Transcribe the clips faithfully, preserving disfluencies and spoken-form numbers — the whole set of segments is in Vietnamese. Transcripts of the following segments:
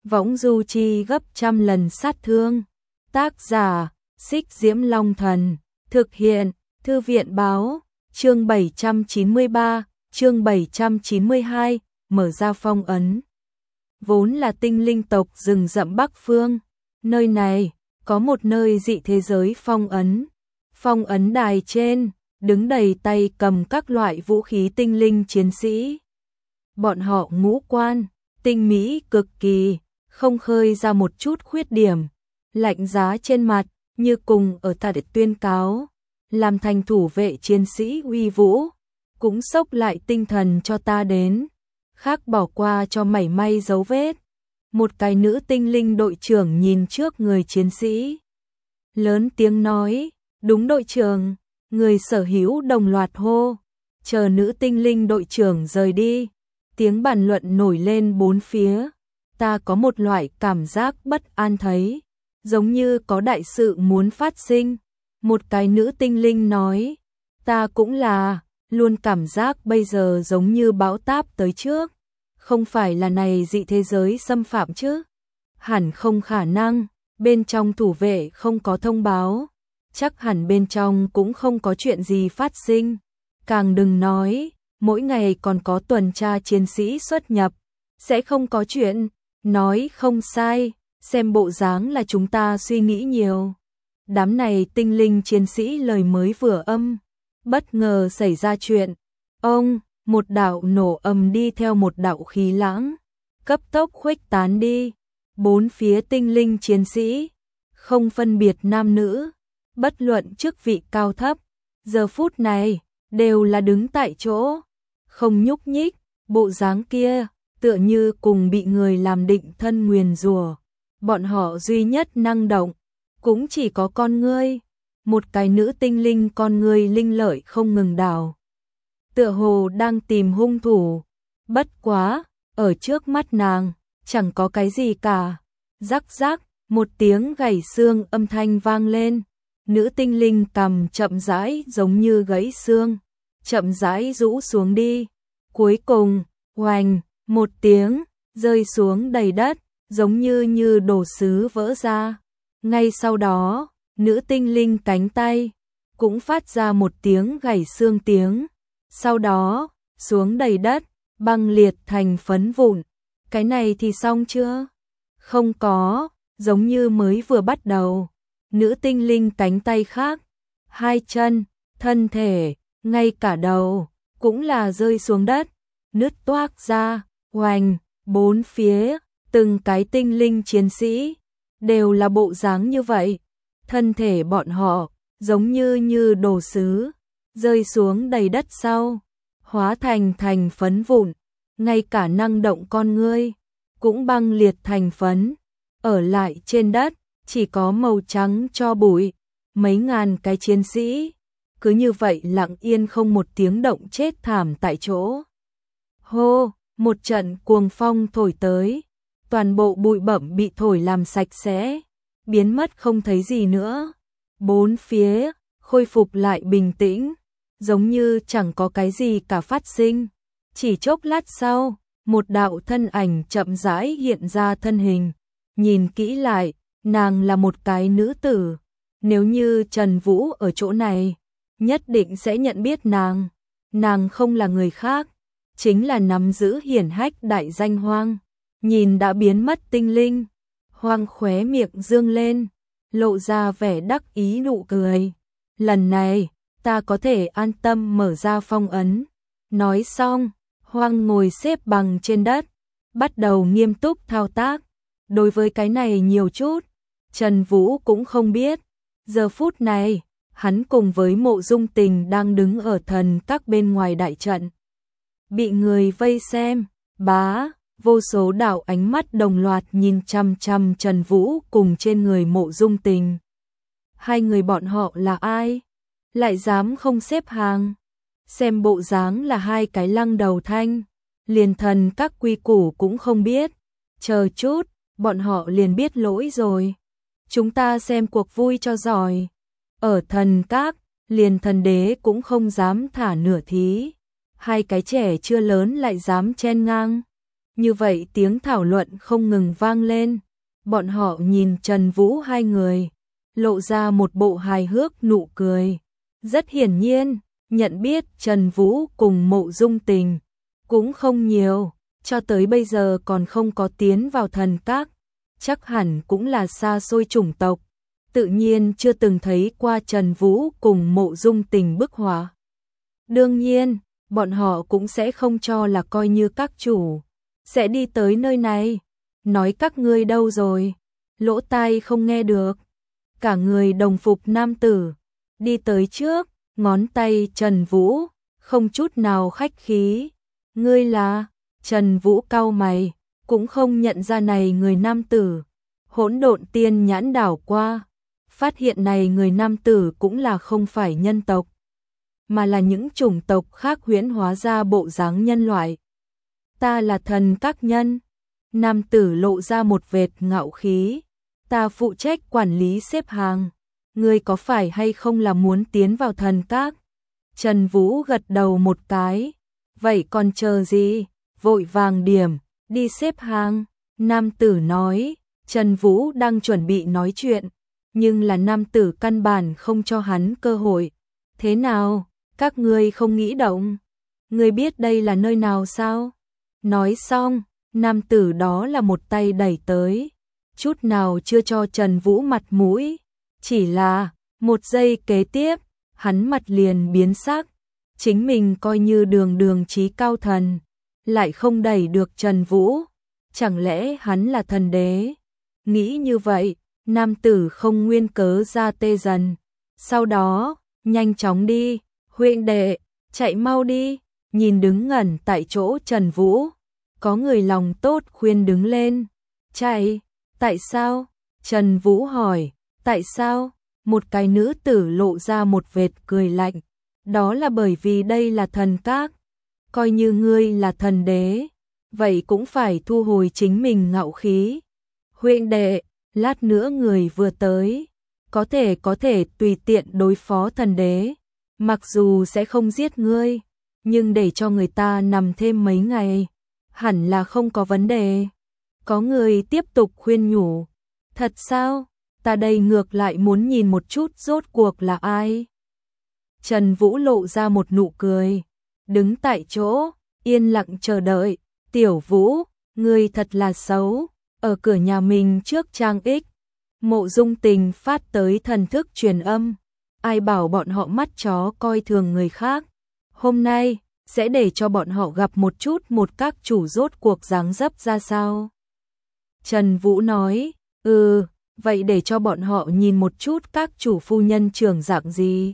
võng du chi gấp trăm lần sát thương. Tác giả, Xích Diễm Long Thần, thực hiện, Thư viện báo, chương bảy trăm chín mươi ba, chương bảy trăm chín mươi hai, mở ra phong ấn. Vốn là tinh linh tộc rừng rậm Bắc Phương, nơi này có một nơi dị thế giới phong ấn. Phong ấn đài trên, đứng đầy tay cầm các loại vũ khí tinh linh chiến sĩ. Bọn họ ngũ quan, tinh mỹ cực kỳ, không khơi ra một chút khuyết điểm. Lạnh giá trên mặt, như cùng ở tại tuyên cáo, làm thành thủ vệ chiến sĩ uy vũ, cũng sốc lại tinh thần cho ta đến, khác bỏ qua cho mảy may dấu vết. Một cái nữ tinh linh đội trưởng nhìn trước người chiến sĩ, lớn tiếng nói, đúng đội trưởng. Người sở hữu đồng loạt hô. Chờ nữ tinh linh đội trưởng rời đi, tiếng bàn luận nổi lên bốn phía. Ta có một loại cảm giác bất an thấy, giống như có đại sự muốn phát sinh. Một cái nữ tinh linh nói, ta cũng là, luôn cảm giác bây giờ giống như bão táp tới trước. Không phải là này dị thế giới xâm phạm chứ? Hẳn không khả năng, bên trong thủ vệ không có thông báo. Chắc hẳn bên trong cũng không có chuyện gì phát sinh. Càng đừng nói, mỗi ngày còn có tuần tra chiến sĩ xuất nhập, sẽ không có chuyện. Nói không sai, xem bộ dáng là chúng ta suy nghĩ nhiều. Đám này tinh linh chiến sĩ lời mới vừa âm, bất ngờ xảy ra chuyện. Ông, một đạo nổ ầm đi theo một đạo khí lãng, cấp tốc khuếch tán đi. Bốn phía tinh linh chiến sĩ, không phân biệt nam nữ, bất luận chức vị cao thấp, giờ phút này, đều là đứng tại chỗ, không nhúc nhích, bộ dáng kia, tựa như cùng bị người làm định thân nguyền rủa. Bọn họ duy nhất năng động, cũng chỉ có con ngươi, một cái nữ tinh linh con ngươi linh lợi không ngừng đảo. Tựa hồ đang tìm hung thủ, bất quá, ở trước mắt nàng, chẳng có cái gì cả. Rắc rắc, một tiếng gãy xương âm thanh vang lên. Nữ tinh linh cằm chậm rãi giống như gãy xương, chậm rãi rũ xuống đi. Cuối cùng, oành, một tiếng, rơi xuống đầy đất, giống như như đồ sứ vỡ ra. Ngay sau đó, nữ tinh linh cánh tay, cũng phát ra một tiếng gãy xương tiếng. Sau đó, xuống đầy đất, băng liệt thành phấn vụn. Cái này thì xong chưa? Không có, giống như mới vừa bắt đầu. Nữ tinh linh cánh tay khác, hai chân, thân thể, ngay cả đầu, cũng là rơi xuống đất, nứt toác ra, oành, bốn phía, từng cái tinh linh chiến sĩ, đều là bộ dáng như vậy. Thân thể bọn họ, giống như như đồ sứ, rơi xuống đầy đất sau, hóa thành thành phấn vụn, ngay cả năng động con ngươi, cũng băng liệt thành phấn, ở lại trên đất. Chỉ có màu trắng cho bụi, mấy ngàn cái chiến sĩ, cứ như vậy lặng yên không một tiếng động chết thảm tại chỗ. Hô, một trận cuồng phong thổi tới, toàn bộ bụi bặm bị thổi làm sạch sẽ, biến mất không thấy gì nữa. Bốn phía, khôi phục lại bình tĩnh, giống như chẳng có cái gì cả phát sinh. Chỉ chốc lát sau, một đạo thân ảnh chậm rãi hiện ra thân hình, nhìn kỹ lại, nàng là một cái nữ tử. Nếu như Trần Vũ ở chỗ này, nhất định sẽ nhận biết nàng. Nàng không là người khác, chính là nắm giữ hiển hách đại danh Hoang. Nhìn đã biến mất tinh linh, Hoang khóe miệng dương lên, lộ ra vẻ đắc ý nụ cười. Lần này, ta có thể an tâm mở ra phong ấn. Nói xong, Hoang ngồi xếp bằng trên đất, bắt đầu nghiêm túc thao tác. Đối với cái này nhiều chút, Trần Vũ cũng không biết. Giờ phút này, hắn cùng với Mộ Dung Tình đang đứng ở thần các bên ngoài đại trận. Bị người vây xem, bá, vô số đạo ánh mắt đồng loạt nhìn chăm chăm Trần Vũ cùng trên người Mộ Dung Tình. Hai người bọn họ là ai? Lại dám không xếp hàng? Xem bộ dáng là hai cái lăng đầu thanh, liền thần các quy củ cũng không biết. Chờ chút, bọn họ liền biết lỗi rồi. Chúng ta xem cuộc vui cho giỏi. Ở thần các, liền thần đế cũng không dám thả nửa thí. Hai cái trẻ chưa lớn lại dám chen ngang. Như vậy tiếng thảo luận không ngừng vang lên. Bọn họ nhìn Trần Vũ hai người, lộ ra một bộ hài hước nụ cười. Rất hiển nhiên, nhận biết Trần Vũ cùng Mộ Dung Tình cũng không nhiều, cho tới bây giờ còn không có tiến vào thần các, chắc hẳn cũng là xa xôi chủng tộc, tự nhiên chưa từng thấy qua Trần Vũ cùng Mộ Dung Tình bức họa. Đương nhiên, bọn họ cũng sẽ không cho là coi như các chủ sẽ đi tới nơi này. Nói các ngươi đâu rồi? Lỗ tai không nghe được. Cả người đồng phục nam tử đi tới trước, ngón tay Trần Vũ, không chút nào khách khí. Ngươi là? Trần Vũ cau mày, cũng không nhận ra này người nam tử. Hỗn độn tiên nhãn đảo qua, phát hiện này người nam tử cũng là không phải nhân tộc, mà là những chủng tộc khác huyễn hóa ra bộ dáng nhân loại. Ta là thần các nhân. Nam tử lộ ra một vệt ngạo khí. Ta phụ trách quản lý xếp hàng. Ngươi có phải hay không là muốn tiến vào thần các? Trần Vũ gật đầu một cái. Vậy còn chờ gì? Vội vàng điểm, đi xếp hàng. Nam tử nói. Trần Vũ đang chuẩn bị nói chuyện, nhưng là nam tử căn bản không cho hắn cơ hội. Thế nào? Các ngươi không nghĩ động? Ngươi biết đây là nơi nào sao? Nói xong, nam tử đó là một tay đẩy tới, chút nào chưa cho Trần Vũ mặt mũi. Chỉ là, một giây kế tiếp, hắn mặt liền biến sắc. Chính mình coi như đường đường trí cao thần, lại không đẩy được Trần Vũ. Chẳng lẽ hắn là thần đế? Nghĩ như vậy, nam tử không nguyên cớ ra tê dần. Sau đó, nhanh chóng đi, huynh đệ, chạy mau đi. Nhìn đứng ngẩn tại chỗ Trần Vũ, có người lòng tốt khuyên đứng lên. Chạy, tại sao? Trần Vũ hỏi, tại sao? Một cái nữ tử lộ ra một vệt cười lạnh. Đó là bởi vì đây là thần các. Coi như ngươi là thần đế, vậy cũng phải thu hồi chính mình ngạo khí. Huynh đệ, lát nữa người vừa tới, có thể có thể tùy tiện đối phó thần đế. Mặc dù sẽ không giết ngươi, nhưng để cho người ta nằm thêm mấy ngày, hẳn là không có vấn đề. Có người tiếp tục khuyên nhủ. Thật sao? Ta đây ngược lại muốn nhìn một chút rốt cuộc là ai. Trần Vũ lộ ra một nụ cười, đứng tại chỗ, yên lặng chờ đợi. Tiểu Vũ, ngươi thật là xấu, ở cửa nhà mình trước trang ích. Mộ Dung Tình phát tới thần thức truyền âm. Ai bảo bọn họ mắt chó coi thường người khác. Hôm nay, sẽ để cho bọn họ gặp một chút một các chủ rốt cuộc dáng dấp ra sao. Trần Vũ nói, ừ, vậy để cho bọn họ nhìn một chút các chủ phu nhân trưởng dạng gì.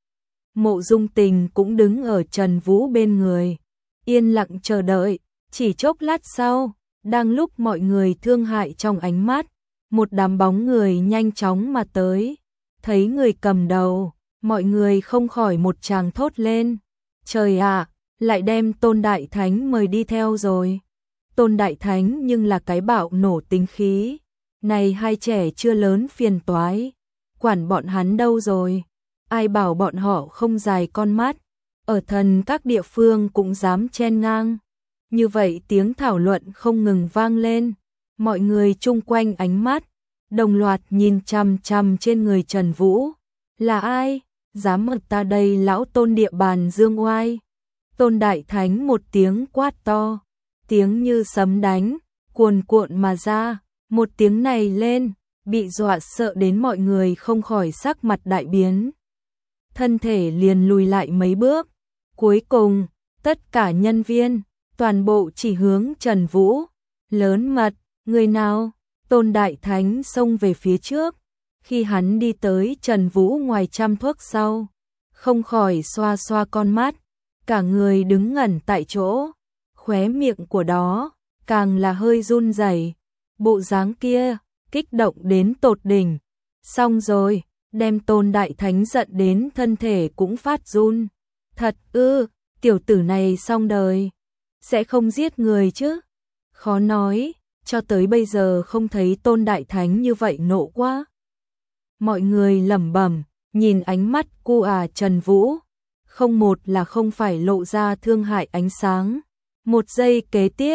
Mộ Dung Tình cũng đứng ở Trần Vũ bên người, yên lặng chờ đợi. Chỉ chốc lát sau, đang lúc mọi người thương hại trong ánh mắt, một đám bóng người nhanh chóng mà tới. Thấy người cầm đầu, mọi người không khỏi một tràng thốt lên. Trời ạ, lại đem Tôn Đại Thánh mời đi theo rồi. Tôn Đại Thánh nhưng là cái bạo nổ tính khí. Này hai trẻ chưa lớn phiền toái. Quản bọn hắn đâu rồi? Ai bảo bọn họ không dài con mắt. Ở thần các địa phương cũng dám chen ngang. Như vậy tiếng thảo luận không ngừng vang lên. Mọi người chung quanh ánh mắt đồng loạt nhìn chằm chằm trên người Trần Vũ. Là ai? Dám ở ta đây lão Tôn địa bàn dương oai. Tôn Đại Thánh một tiếng quát to, tiếng như sấm đánh, cuồn cuộn mà ra. Một tiếng này lên, bị dọa sợ đến mọi người không khỏi sắc mặt đại biến. Thân thể liền lùi lại mấy bước. Cuối cùng, tất cả nhân viên, toàn bộ chỉ hướng Trần Vũ. Lớn mật, người nào? Tôn Đại Thánh xông về phía trước. Khi hắn đi tới Trần Vũ ngoài trăm thước sau, không khỏi xoa xoa con mắt, cả người đứng ngẩn tại chỗ, khóe miệng của đó càng là hơi run rẩy. Bộ dáng kia kích động đến tột đỉnh. Xong rồi, đem Tôn Đại Thánh giận đến thân thể cũng phát run. Thật ư, tiểu tử này xong đời, sẽ không giết người chứ? Khó nói, cho tới bây giờ không thấy Tôn Đại Thánh như vậy nộ quá. Mọi người lẩm bẩm, nhìn ánh mắt cu à Trần Vũ, không một là không phải lộ ra thương hại ánh sáng. Một giây kế tiếp,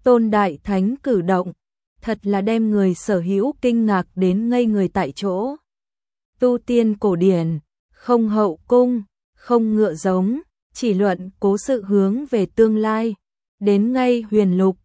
Tôn Đại Thánh cử động, thật là đem người sở hữu kinh ngạc đến ngây người tại chỗ. Tu tiên cổ điển, không hậu cung, không ngựa giống, chỉ luận cố sự hướng về tương lai, đến ngay huyền lục,